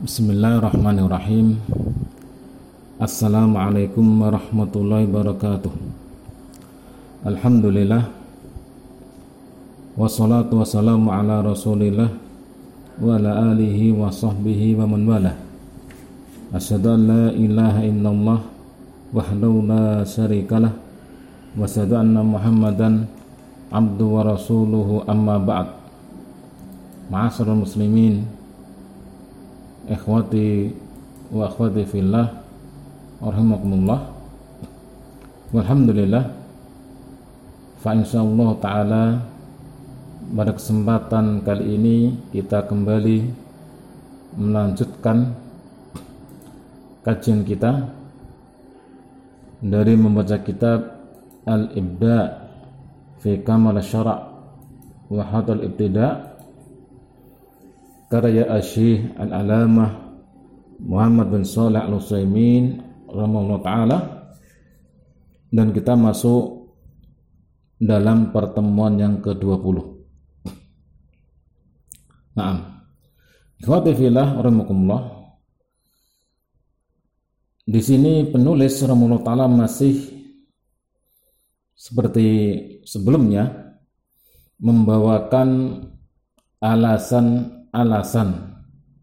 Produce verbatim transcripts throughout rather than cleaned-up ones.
Bismillahirrahmanirrahim. Assalamualaikum warahmatullahi wabarakatuh. Alhamdulillah, wassalatu wassalamu ala rasulillah wa ala alihi wa sahbihi wa man wala. Asyhadu an la ilaha illallah wahdahu la syarikalah wa asyhadu anna muhammadan abdu wa rasuluhu, amma ba'd. Ma'asyiral muslimin, ikhwati wa akhwati fillah, rahimakumullah. Walhamdulillah, fa insyaallah ta'ala pada kesempatan kali ini kita kembali melanjutkan kajian kita dari membaca kitab Al-Ibda' fi Kamal Syara' wa Hadal Ibtida' karya Asy-Syaikh Al-Alamah Muhammad bin Shalih Al-Utsaimin rahimahullah ta'ala, dan kita masuk dalam pertemuan yang kedua puluh. Naam. Ikhwati fillah rahimakumullah. Di sini penulis rahimahullah ta'ala masih seperti sebelumnya membawakan alasan-alasan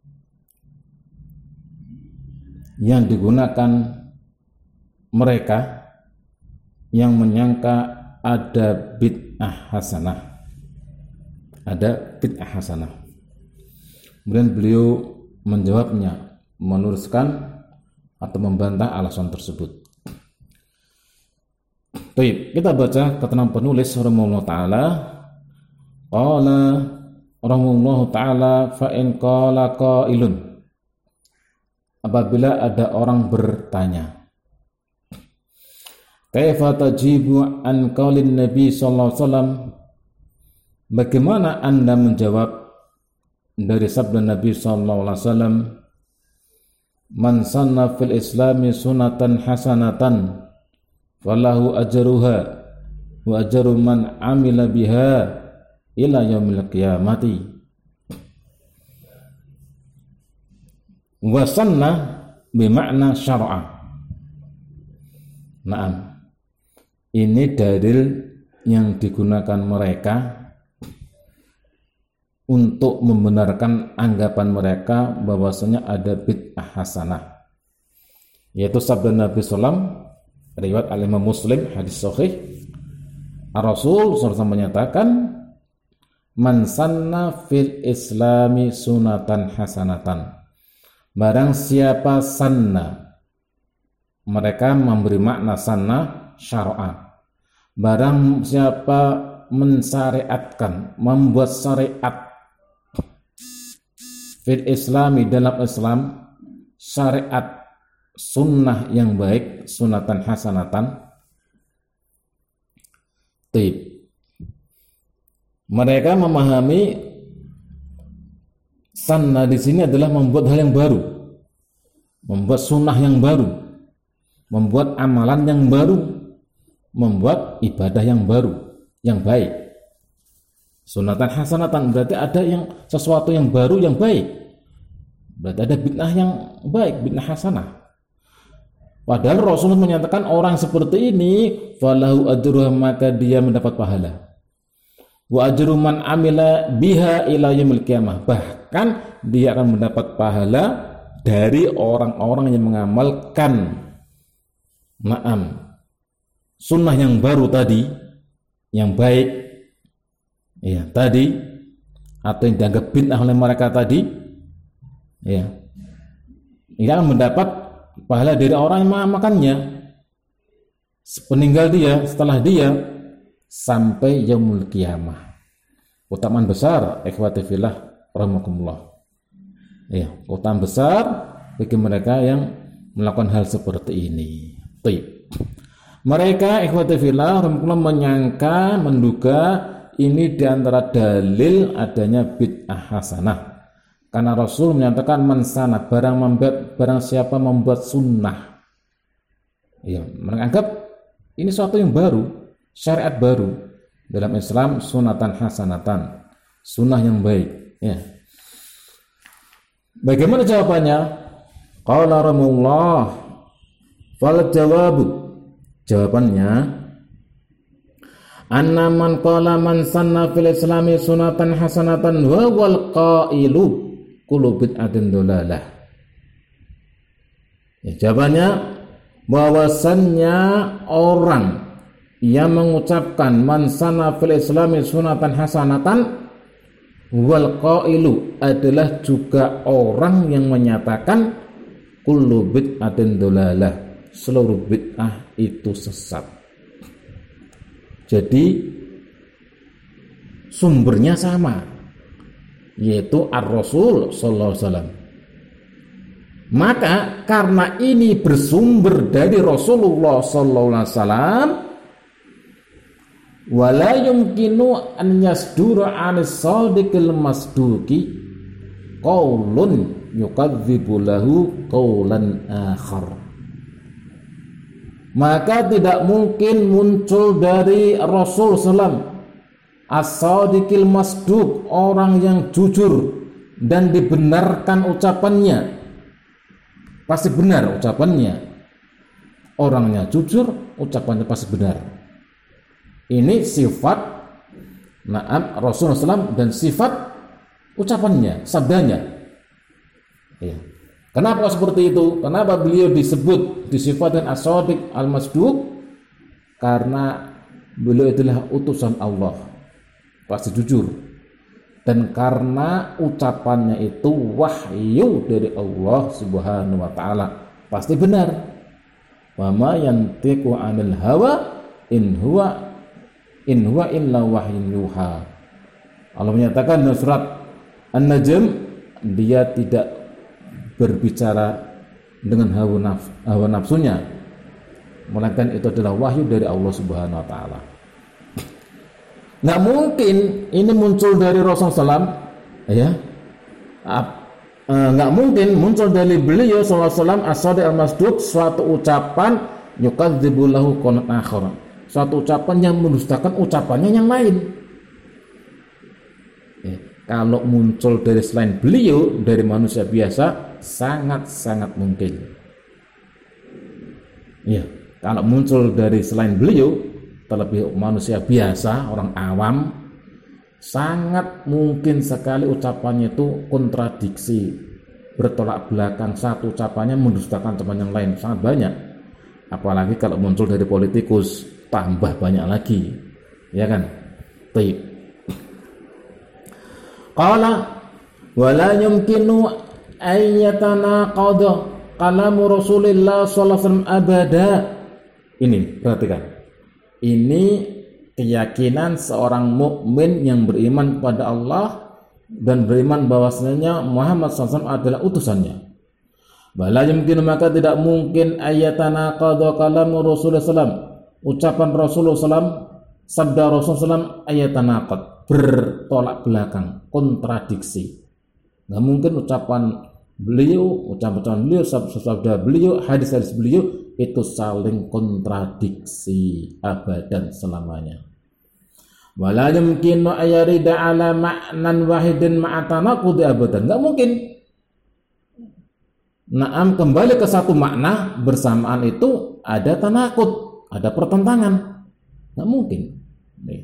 yang digunakan mereka yang menyangka ada bid'ah hasanah. Ada bid'ah hasanah. Kemudian beliau menjawabnya, menuliskan atau membantah alasan tersebut. Baik, kita baca keterangan penulis rahimahullah ta'ala. Qala rahimahullah ta'ala, fa in qala qailun, apabila ada orang bertanya, kaifa tajibu an qaulin nabi sallallahu alaihi wasallam, bagaimana Anda menjawab dari sabda Nabi sallallahu alaihi wasallam, man sanna fil islami sunatan hasanatan falahu ajruha wa ajru man amila biha ila yaumil qiyamati. Wa sanna bimakna syar'a. Naam. Ini dalil yang digunakan mereka untuk membenarkan anggapan mereka bahwasanya ada bid'ah hasanah, yaitu sabda Nabi sallallahu alaihi wasallam riwayat al-Imam Muslim, hadis sahih. Rasul sallallahu alaihi wasallam menyatakan, man sanna fil islami sunatan hasanatan, barang siapa sanna, mereka memberi makna sanna syar'a, barang siapa mensyariatkan, membuat syariat fil islami, dalam Islam, syariat sunnah yang baik, sunatan hasanatan. Taib. Mereka memahami sanna di sini adalah membuat hal yang baru, membuat sunnah yang baru, membuat amalan yang baru, membuat ibadah yang baru, yang baik. Sunatan hasanatan berarti ada yang sesuatu yang baru, yang baik. Berarti ada bid'ah yang baik, bid'ah hasanah. Padahal Rasulullah menyatakan orang seperti ini falahu ajruha, maka dia mendapat pahala. Wa ajru man amila biha ila yaumil qiyamah, bahkan dia akan mendapat pahala dari orang-orang yang mengamalkan na'am sunnah yang baru tadi, yang baik ya tadi, atau yang dianggap bid'ah oleh mereka tadi, ya, dia akan mendapat pahala dari orang yang mengamalkannya sepeninggal dia, setelah dia, sampai yaumul qiyamah. Keutamaan besar, ikhwati fillah rahimakumullah. Ya, keutamaan besar bagi mereka yang melakukan hal seperti ini. Baik. Mereka ikhwati fillah rahimakumullah menyangka, menduga ini diantara dalil adanya bid'ah hasanah. Karena Rasul menyatakan man sana, barang membuat, barang siapa membuat sunnah. Ya, mereka anggap ini sesuatu yang baru, syariat baru dalam Islam, sunatan hasanatan, sunnah yang baik. Ya. Bagaimana jawabannya? Qala rahimahullah, fal jawabu, jawabannya, anna man qala man sanna fil islami sunatan hasanatan wa wal qailu kullu bid'atin dolalah. Ya, jawabannya bahwasannya orang yang mengucapkan man sanna fil islami sunatan hasanatan wal qailu adalah juga orang yang menyatakan kullu bid'atin dolalah, seluruh bid'ah itu sesat. Jadi sumbernya sama, yaitu Ar-Rasul sallallahu alaihi wasallam. Maka karena ini bersumber dari Rasulullah sallallahu alaihi wasallam, wala yumkinu an yasdura 'anis shadiqil masduqi qaulun yukadzibu lahu qaulan akhar. Maka tidak mungkin muncul dari Rasul sallallahu alaihi wasallam as-shadiqil masduq, orang yang jujur dan dibenarkan ucapannya. Pasti benar ucapannya. Orangnya jujur, ucapannya pasti benar. Ini sifat na'am Rasulullah sallallahu alaihi wasallam dan sifat ucapannya, sabdanya. Ya. Kenapa seperti itu? Kenapa beliau disebut disifatkan as-shadiq al-masduq? Karena beliau adalah utusan Allah, pasti jujur. Dan karena ucapannya itu wahyu dari Allah Subhanahu wa taala, pasti benar. Wa ma yantiqu 'anil hawa in huwa in huwa illa wahyun yuha. Allah menyatakan dalam surat An-Najm, dia tidak berbicara dengan hawa, naf, hawa nafsunya, melainkan itu adalah wahyu dari Allah Subhanahu wa taala. Nggak mungkin ini muncul dari Rasulullah sallallahu alaihi wasallam, ya. Nggak mungkin muncul dari beliau sallallahu alaihi wasallam as-shadiq al-masduq suatu ucapan yukadzibu lahu qaulan akhar, suatu ucapan yang mendustakan ucapannya yang lain. Ya. Kalau muncul dari selain beliau, dari manusia biasa, sangat-sangat mungkin. Ya, kalau muncul dari selain beliau, terlebih manusia biasa, orang awam, sangat mungkin sekali ucapannya itu kontradiksi, bertolak belakang, satu ucapannya mendustakan ucapan yang lain, sangat banyak. Apalagi kalau muncul dari politikus, tambah banyak lagi, ya kan? Baik. Qala wala yumkinu ayyatana qada kalamu Rasulillah sallallahu alaihi wasallam abada. Ini perhatikan. Ini keyakinan seorang mukmin yang beriman kepada Allah dan beriman bahwasanya Muhammad sallallahu alaihi wasallam adalah utusannya. Wala yumkinu, maka tidak mungkin ayyatana qada kalamu Rasulullah sallallahu alaihi wasallam, ucapan Rasulullah sallallahu alaihi wasallam, sabda Rasulullah sallallahu alaihi wasallam ayyatanaqad, bertolak belakang, kontradiksi. Nggak mungkin ucapan beliau, ucapan beliau, sabda beliau, hadis-hadis beliau itu saling kontradiksi abadan selamanya. Wala yumkinu ayarida ala ma'nan wahidin ma'atanaqudi abadan. Nggak mungkin. Naam, kembali ke satu makna bersamaan itu ada tanakut, ada pertentangan. Nggak mungkin. Nih.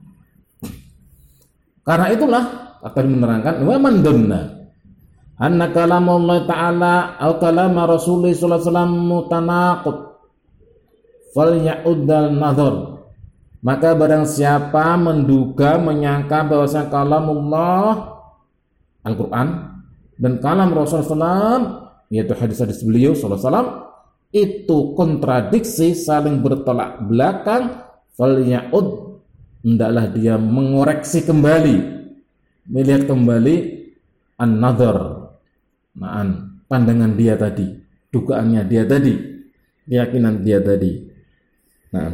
Karena itulah akan menerangkan wa man dunna anna kalamullah ta'ala atau kalam Rasulullah sallallahu alaihi wasallam mutanaqid falya'uddal nadhar. Maka barang siapa menduga, menyangka bahwasanya kalamullah Al-Qur'an dan kalam Rasulullah sallallahu alaihi wasallam, yaitu hadis-hadis beliau sallallahu alaihi wasallam, itu kontradiksi, saling bertolak belakang, falya'ud, hendaklah dia mengoreksi kembali, melihat kembali an-nadhar, ma'an, pandangan dia tadi, dugaannya dia tadi, keyakinan dia tadi. Nah,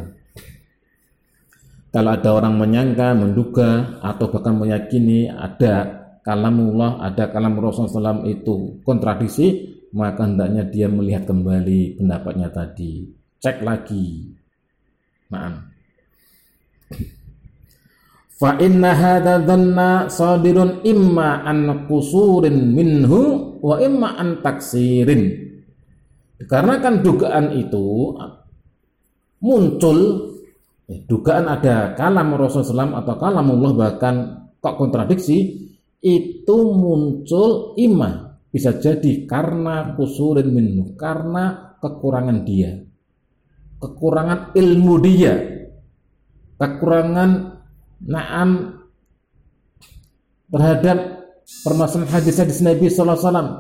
kalau ada orang menyangka, menduga, atau bahkan meyakini ada kalamullah, ada kalam Rasulullah sallallahu alaihi wasallam itu kontradiksi, maka hendaknya dia melihat kembali pendapatnya tadi, cek lagi. Ma'an. fa inna hadza dhanna sadirun imma an qusurin minhu wa imma an taksirin. Dikarenakan dugaan itu muncul, eh, dugaan ada kalam Rasulullah atau kalamullah bahkan kok kontradiksi, itu muncul imma bisa jadi karena kusurin minhu, karena kekurangan dia, kekurangan ilmu dia, kekurangan na'am terhadap permasalahan hadis-hadis Nabi sallallahu alaihi wasallam.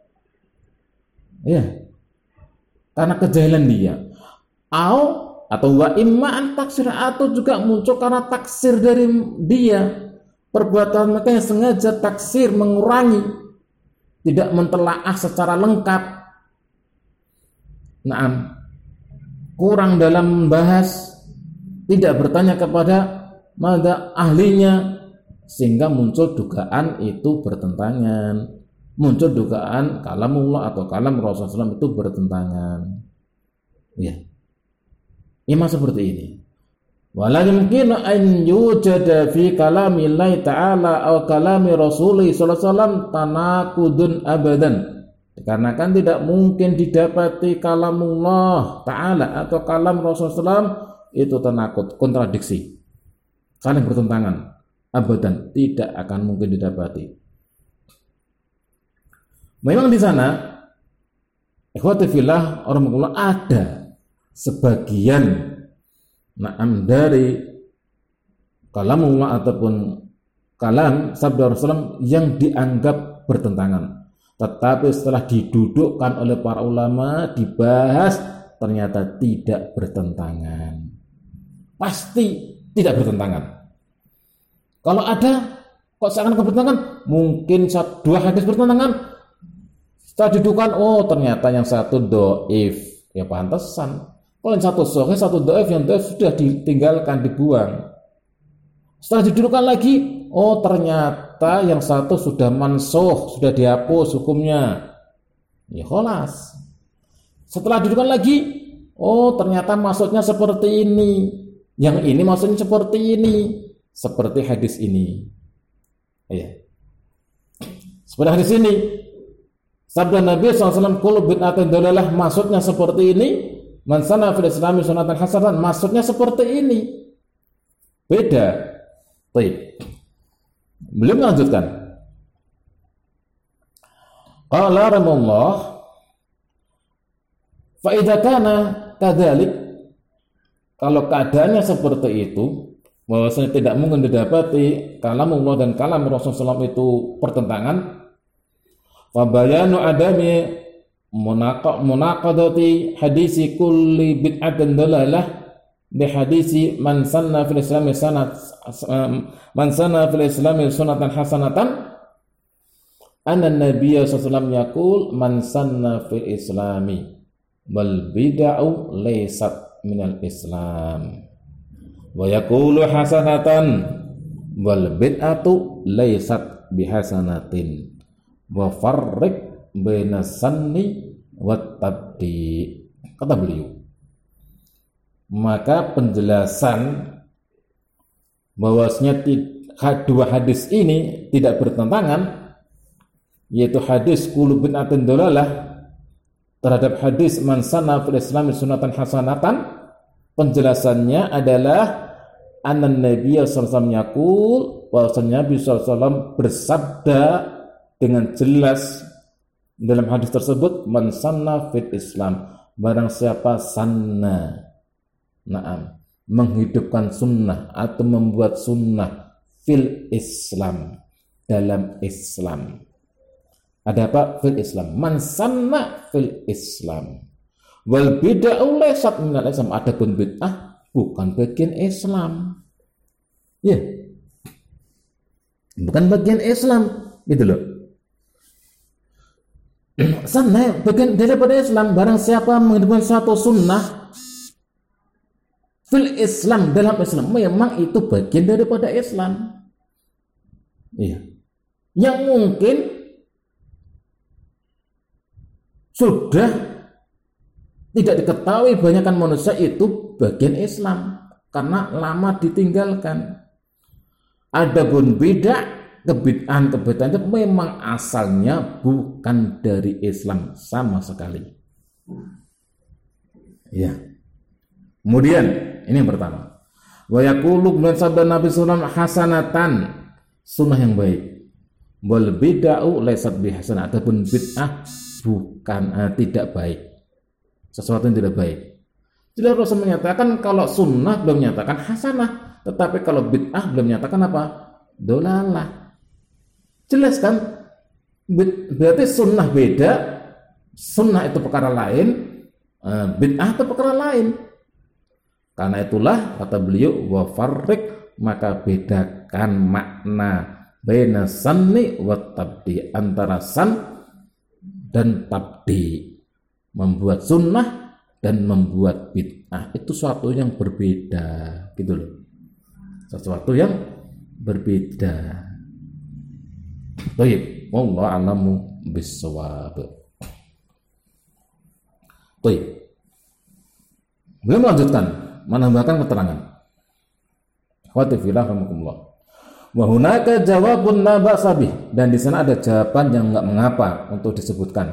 Ya. Karena kejahilan dia. Au atau wa imma an taksir, atau juga muncul karena taksir dari dia. Perbuatan mereka yang sengaja taksir, mengurangi, tidak mentelaah secara lengkap. Naam. Kurang dalam membahas, tidak bertanya kepada mada ahlinya, sehingga muncul dugaan itu bertentangan, muncul dugaan kalamullah atau kalam Rasulullah shallallahu alaihi wasallam itu bertentangan. Ya, ima seperti ini. Wala yumkinu an yujada fi kalamillahi ta'ala aw kalami Rasulih sallallahu alaihi wasallam tanaqudun abadan. Dikarenakan tidak mungkin didapati kalamullah ta'ala atau kalam Rasulullah sallallahu alaihi wasallam itu tanaqud, kontradiksi, saling bertentangan, abadan, tidak akan mungkin didapati. Memang di sana ikhwati fillah rahimakumullah ada sebagian na'am dari kalamullah ataupun kalam sabda Rasulullah yang dianggap bertentangan, tetapi setelah didudukkan oleh para ulama, dibahas, ternyata tidak bertentangan, pasti tidak bertentangan. Kalau ada kok seakan bertentangan, mungkin satu, dua hadis bertentangan, setelah didudukkan, oh ternyata yang satu doif, ya pantesan. Kalau yang satu sahih, satu doif, yang doif sudah ditinggalkan, dibuang. Setelah didudukkan lagi, oh ternyata yang satu sudah mansuh, sudah dihapus hukumnya. Ya kholas. Setelah didudukkan lagi, oh ternyata maksudnya seperti ini. Yang ini maksudnya seperti ini. Seperti hadis ini. Ya. Seperti hadis ini. Sabda Nabi shallallahu alaihi wasallam, kullu bid'atin dalalah, maksudnya seperti ini. Man sanna fil islami sunnatan hasanatan, maksudnya seperti ini. Beda. Baik. Belum melanjutkan. Qala rahimahullah, fa idza kana kadzalik, kalau keadaannya seperti itu, bahwasanya tidak mungkin didapati kalamullah dan kalam Rasulullah shallallahu alaihi wasallam itu pertentangan, fa bayanu adami munaqadati hadisi kulli bid'atin dalalah bi hadisi man sanna fil islami sanat man sanna fil islami sunatan hasanatan anna nabiyya sallallahu alaihi wasallam yaqul man sanna fil islami wal bid'u laysat minal islam wa yaqulu hasanatan wal bid'atu laysat bihasanatin wa farriq baina sanni wat tabdi. Kata beliau, maka penjelasan bahwasanya dua hadis ini tidak bertentangan, yaitu hadis kullu bid'atin dalalah terhadap hadis man sanna fil islami sunnatan hasanatan, penjelasannya adalah anan nabiyya sallallahu alaihi wasallam yaqul, bahwasanya Nabi sallallahu alaihi wasallam bersabda dengan jelas dalam hadis tersebut, man sanna fil Islam, barang siapa sanna, naam, menghidupkan sunnah atau membuat sunnah fil Islam, dalam Islam. Ada apa? Fil Islam. Man sanna fil Islam. Wal bid'ah laysat minal Islam. Adapun bid'ah bukan bagian Islam. Ya. Bukan bagian Islam, gitu loh. Sana bagian daripada Islam, barang siapa menghidupkan satu sunnah fil Islam, dalam Islam, memang itu bagian daripada Islam. Iya. Yang mungkin sudah tidak diketahui banyakkan manusia itu bagian Islam karena lama ditinggalkan. Adapun bid'ah, kebid'ahan kebid'ahan itu memang asalnya bukan dari Islam sama sekali. Ya. Kemudian ini yang pertama. Wa yaqulu min sabda Nabi sallallahu alaihi wasallam hasanatan, sunnah yang baik. Wal bid'atu laysat bihasanah, adapun bid'ah bukan uh, tidak baik. Sesuatu yang tidak baik. Jelas Rasul menyatakan kalau sunnah belum menyatakan hasanah, tetapi kalau bid'ah belum menyatakan apa? Dolalah. Jelas kan? Berarti sunnah beda, sunnah itu perkara lain, uh, bid'ah itu perkara lain. Karena itulah kata beliau wa farriq, maka bedakan makna baina sanni wa tabdi, antara san dan tabdi, membuat sunnah dan membuat bid'ah itu suatu yang berbeda, gitu loh, sesuatu yang berbeda. Baik, wallahu a'lamu bissawab. Baik, beliau melanjutkan menambahkan keterangan. Khawatifilah rahmatullah. Wa hunaka jawabun la ba'sa bih, dan di sana ada jawaban yang enggak mengapa untuk disebutkan.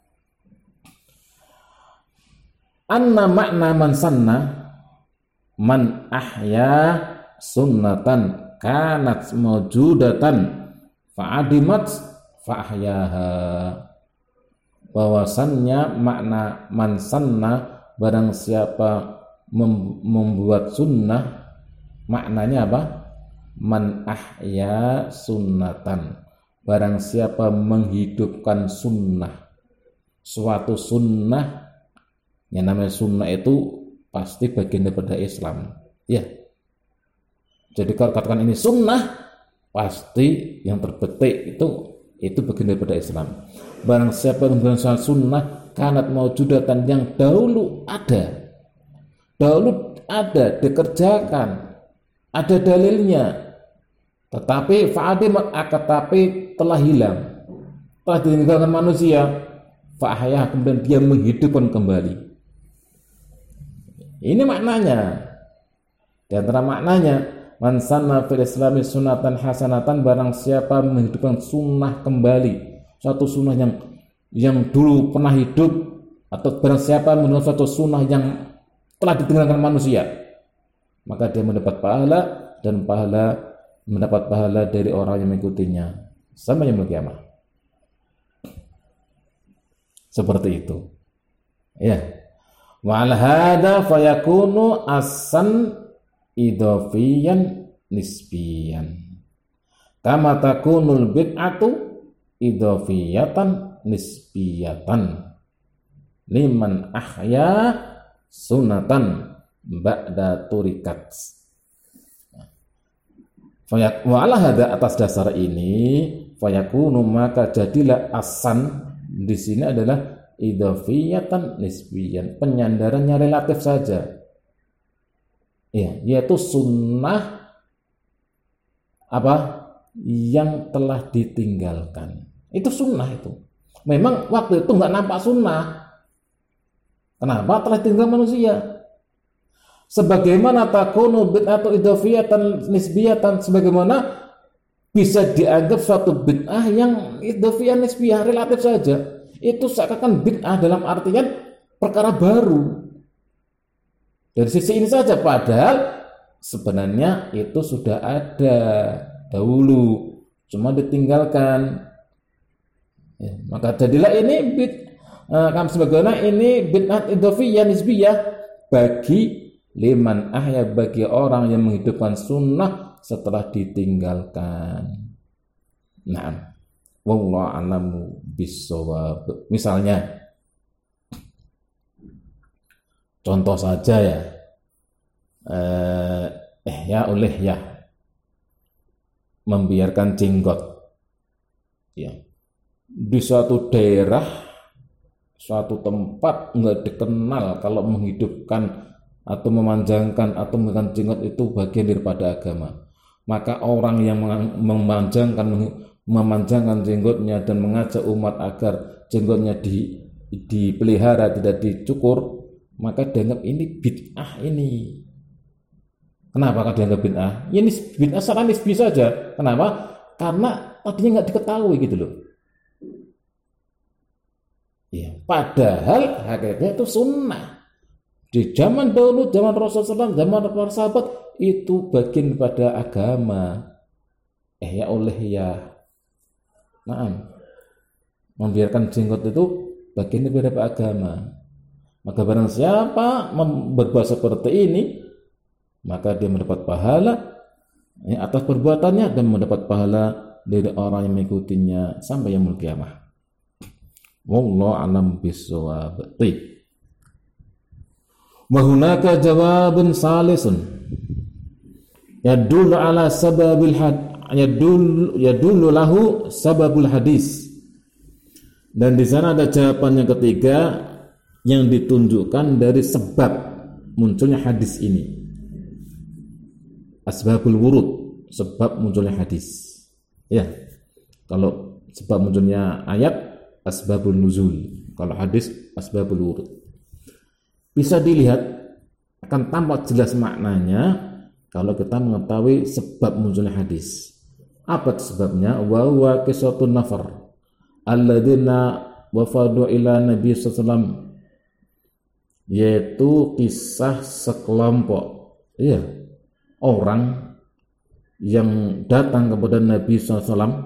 Anna makna man sanna man ahya sunnatan kanat mawjudatan fa'adimat fa'ahyaha. Bahwasannya makna man sanna, barang siapa mem- membuat sunnah, maknanya apa? Man ahya sunnatan, barang siapa menghidupkan sunnah, suatu sunnah. Yang namanya sunnah itu pasti bagian daripada Islam, ya. Jadi kalau katakan ini sunnah, pasti yang terbetik itu itu bagian daripada Islam. Barang siapa yang membuat sunnah kanat maujudatan, yang dahulu ada, dahulu ada, dikerjakan, ada dalilnya, tetapi fa'adimat, tetapi telah hilang, telah ditinggalkan manusia, fa'ahya, kemudian dia menghidupkan kembali. Ini maknanya. Di antara maknanya, man sanna fil islami sunnatan hasanatan, barang siapa menghidupkan sunnah kembali, suatu sunnah yang yang dulu pernah hidup, atau barang siapa menurut suatu sunnah yang telah ditinggalkan manusia, maka dia mendapat pahala, dan pahala mendapat pahala dari orang yang mengikutinya sampai yaumul kiamah. Seperti itu, ya. Wa al hada fayakunu asan idafiyan nisbiyan, kama takunul bid'atu idafiyatan nisbiyatan liman ahya sunatan ba'da turikat. Wa ala hada, atas dasar ini, fayakunu, maka jadilah asan di sini adalah idafiyatan nisbiyan, penyandarannya relatif saja, ya, yaitu sunnah apa yang telah ditinggalkan. Itu sunnah, itu memang waktu itu nggak nampak sunnah. Kenapa? Telah tinggal manusia. Sebagaimana takunu bid'atu idafiyatan nisbiyatan, sebagaimana bisa dianggap suatu bid'ah yang idafiyah nisbiyah, relatif saja. Itu seakan-akan bid'ah dalam artian perkara baru dari sisi ini saja, padahal sebenarnya itu sudah ada dahulu, cuma ditinggalkan, ya, maka jadilah ini bid uh, kami sebagaimana ini bid'ah idhofiyah nisbiyah bagi liman ahya, bagi orang yang menghidupkan sunnah setelah ditinggalkan. Nah, wallahu a'lamu bissawab. Misalnya, contoh saja ya, eh, eh ya oleh ya membiarkan jenggot, ya, di suatu daerah, suatu tempat nggak dikenal kalau menghidupkan atau memanjangkan atau menghidupkan jenggot itu bagian daripada agama, maka orang yang memanjangkan memanjangkan jenggotnya dan mengajak umat agar jenggotnya di, dipelihara, tidak dicukur, maka dianggap ini bid'ah ini. Kenapa kalau dianggap bid'ah? Ya ini bid'ah secara nisbi saja. Kenapa? Karena tadinya nggak diketahui gitu loh. Ya, padahal hakikatnya itu sunnah. Di zaman dahulu, zaman Rasulullah, zaman para sahabat itu bagian pada agama. Eh ya oleh ya, nah, membiarkan jenggot itu bagian daripada agama. Maka barang siapa berbuat seperti ini, maka dia mendapat pahala ya, atas perbuatannya dan mendapat pahala dari orang yang mengikutinya sampai yaumul qiyamah. Wallahu a'lam bissawab. Wa hunaka jawabun salisun yadullu ala sababil had yadullu yadullu lahu sababul hadis. Dan di sana ada jawaban yang ketiga yang ditunjukkan dari sebab munculnya hadis ini. Asbabul wurud, sebab munculnya hadis. Ya. Kalau sebab munculnya ayat, asbabun nuzul. Kalau hadis, asbabul wurud. Bisa dilihat, akan tampak jelas maknanya kalau kita mengetahui sebab munculnya hadis. Apa sebabnya? Wa huwa qissatun nafar alladzina wafadu ila Nabi sallallahu alaihi wasallam, yaitu kisah sekelompok ya orang yang datang kepada Nabi sallallahu alaihi wasallam,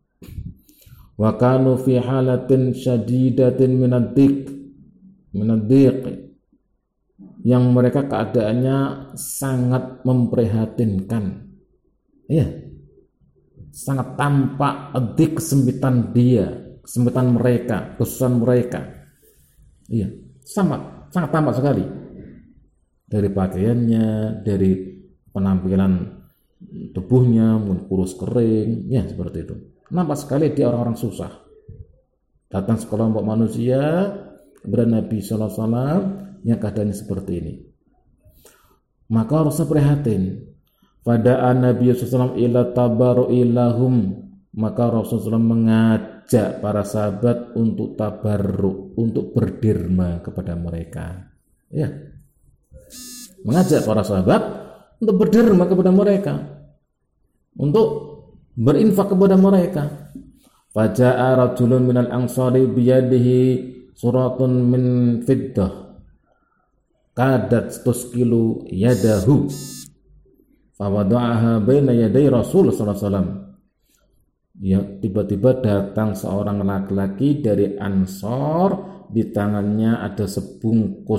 wa kanu fi halatin syadidatin minad-dhiq minad-dhiq, yang mereka keadaannya sangat memprihatinkan ya, sangat tampak adik kesempitan dia, kesempitan mereka, kesusahan mereka iya, sangat sangat tampak sekali dari pakaiannya, dari penampilan tubuhnya, kurus kering ya, seperti itu. Nampak sekali dia orang-orang susah. Datang sekelompok manusia kepada Nabi sallallahu alaihi wasallam yang keadaannya seperti ini, maka harusnya prihatin. Pada Nabi sallallahu alaihi wasallam ila tabarru'i lahum, maka Rasulullah mengajak para sahabat untuk tabarru, untuk berderma kepada mereka. Ya, mengajak para sahabat untuk berderma kepada mereka, untuk berinfak kepada mereka. Faja'a rajulun minal ansari biyadihi suratun min fiddah kadat tuskilu yadahu fawada'aha baina yaday Rasul sallallahu alaihi wasallam. Ya, tiba-tiba datang seorang laki-laki dari Ansor, di tangannya ada sebungkus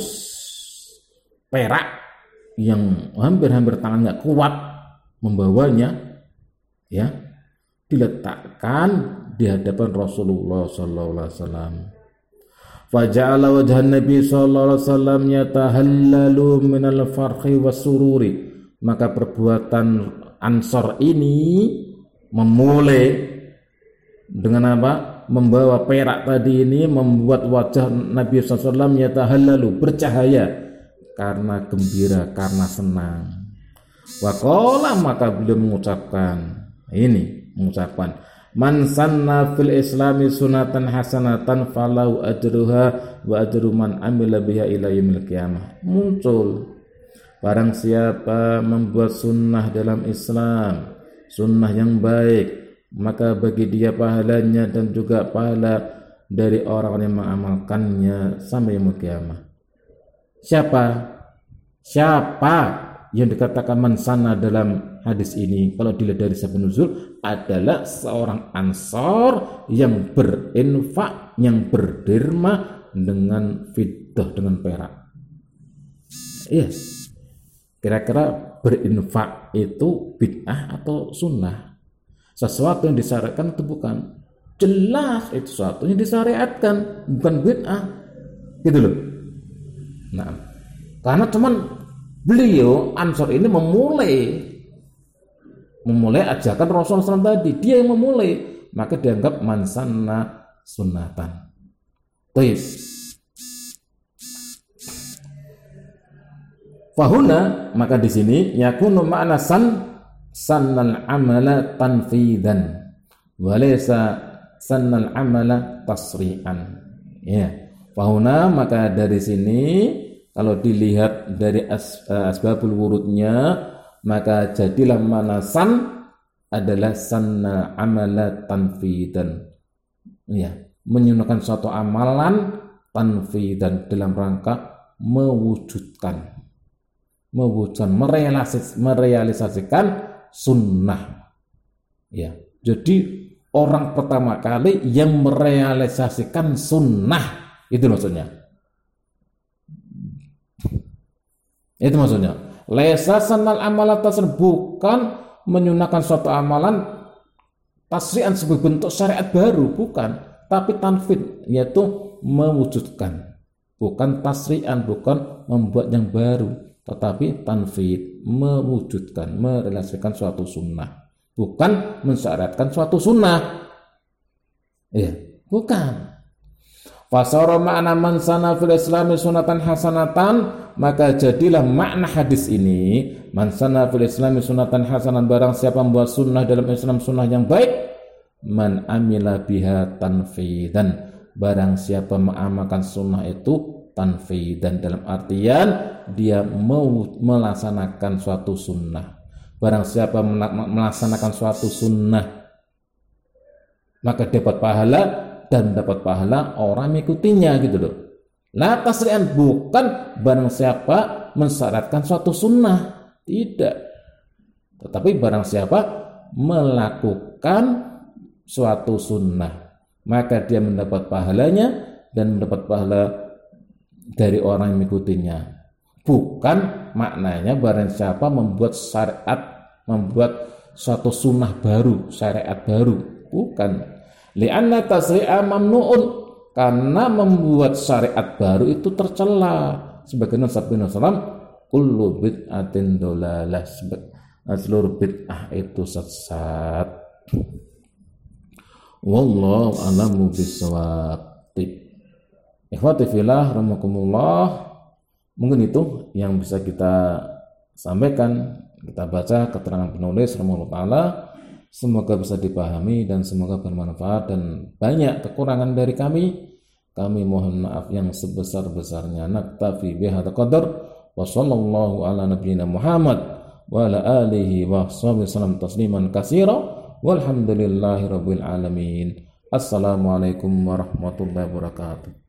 perak yang hampir-hampir tangan nggak kuat membawanya, ya, diletakkan di hadapan Rasulullah sallallahu alaihi wasallam. Faja'ala wajhan Nabi sallallahu alaihi wasallam yatahallalu minal farhi wassururi, maka perbuatan Ansor ini memulai dengan apa? Membawa perak tadi ini membuat wajah Nabi sallallahu alaihi wasallam yatahallalu, bercahaya karena gembira, karena senang. Wa qala, maka beliau mengucapkan ini, mengucapkan man sanna fil islami sunatan hasanatan falau ajruha wa ajru man amila biha ila yaumil qiyamah. Muncul, barang siapa membuat sunnah dalam Islam, sunnah yang baik, maka bagi dia pahalanya dan juga pahala dari orang yang mengamalkannya sampai yaumil qiyamah. Siapa? Siapa yang dikatakan man sanna dalam hadis ini? Kalau dilihat dari sebab nuzul, adalah seorang Ansor yang berinfak, yang berderma dengan fiddah, dengan perak. Iya. Kira-kira berinfak itu bid'ah atau sunnah? Sesuatu yang disyariatkan itu bukan. Jelas itu sesuatu yang disyariatkan, bukan bid'ah. Gitu loh. Nah, karena cuman beliau Ansor ini memulai memulai ajakan Rasulullah shallallahu alaihi wasallam tadi, dia yang memulai, maka dianggap mansanna sunnatan. Baik. Fahuna, maka di sini yakunu ma'na san sannal amala tanfidan walaysa sannal amala tasri'an. Ya. Fahuna, maka dari sini kalau dilihat dari as, asbabul wurudnya, maka jadilah manasan adalah sanna amala tanfidan, ya, menyunahkan suatu amalan tanfidan dalam rangka mewujudkan mewujudkan merealisasikan, merealisasikan sunnah, ya. Jadi orang pertama kali yang merealisasikan sunnah, itu maksudnya. Itu maksudnya. Laisa sanal amalat tasr, bukan menyunahkan suatu amalan tasri'an sebagai bentuk syariat baru, bukan, tapi tanfid, yaitu mewujudkan. Bukan tasri'an, bukan membuat yang baru, tetapi tanfid, mewujudkan, merealisasikan suatu sunnah, bukan mensyariatkan suatu sunnah. Ya, bukan. Fasara ma'na man sana fil islami sunatan hasanatan, maka jadilah makna hadis ini, man sana fil islami sunatan hasanatan, barang siapa membuat sunnah dalam Islam sunnah yang baik, man amila biha tanfidan, barang siapa mengamalkan sunnah itu tanfidan, dalam artian dia mau melaksanakan suatu sunnah. Barang siapa melaksanakan suatu sunnah, maka dapat pahala, dan dapat pahala orang mengikutinya, gitu loh. La tasri'an, bukan barang siapa mensyaratkan suatu sunnah, tidak, tetapi barang siapa melakukan suatu sunnah, maka dia mendapat pahalanya dan mendapat pahala dari orang yang mengikutinya. Bukan maknanya barang siapa membuat syariat, membuat suatu sunnah baru, syariat baru, bukan. Li'anna tasri'a mamnu'un, karena membuat syariat baru itu tercela. Sebagaimana sabda Rasulullah, kullu bid'atin dolalah, seluruh bid'ah itu sesat. Wallahu a'lamu bissawab. Ikhwati fillah rahimakumullah, mungkin itu yang bisa kita sampaikan. Kita baca keterangan penulis rahimahullah ta'ala, semoga bisa dipahami dan semoga bermanfaat, dan banyak kekurangan dari kami, kami mohon maaf yang sebesar-besarnya. Naktafi bihadza qadar wa sallallahu ala nabiyyina Muhammad wa ala alihi wa sahbihi sallam tasliman katsira walhamdulillahi rabbil alamin. Assalamualaikum warahmatullahi wabarakatuh.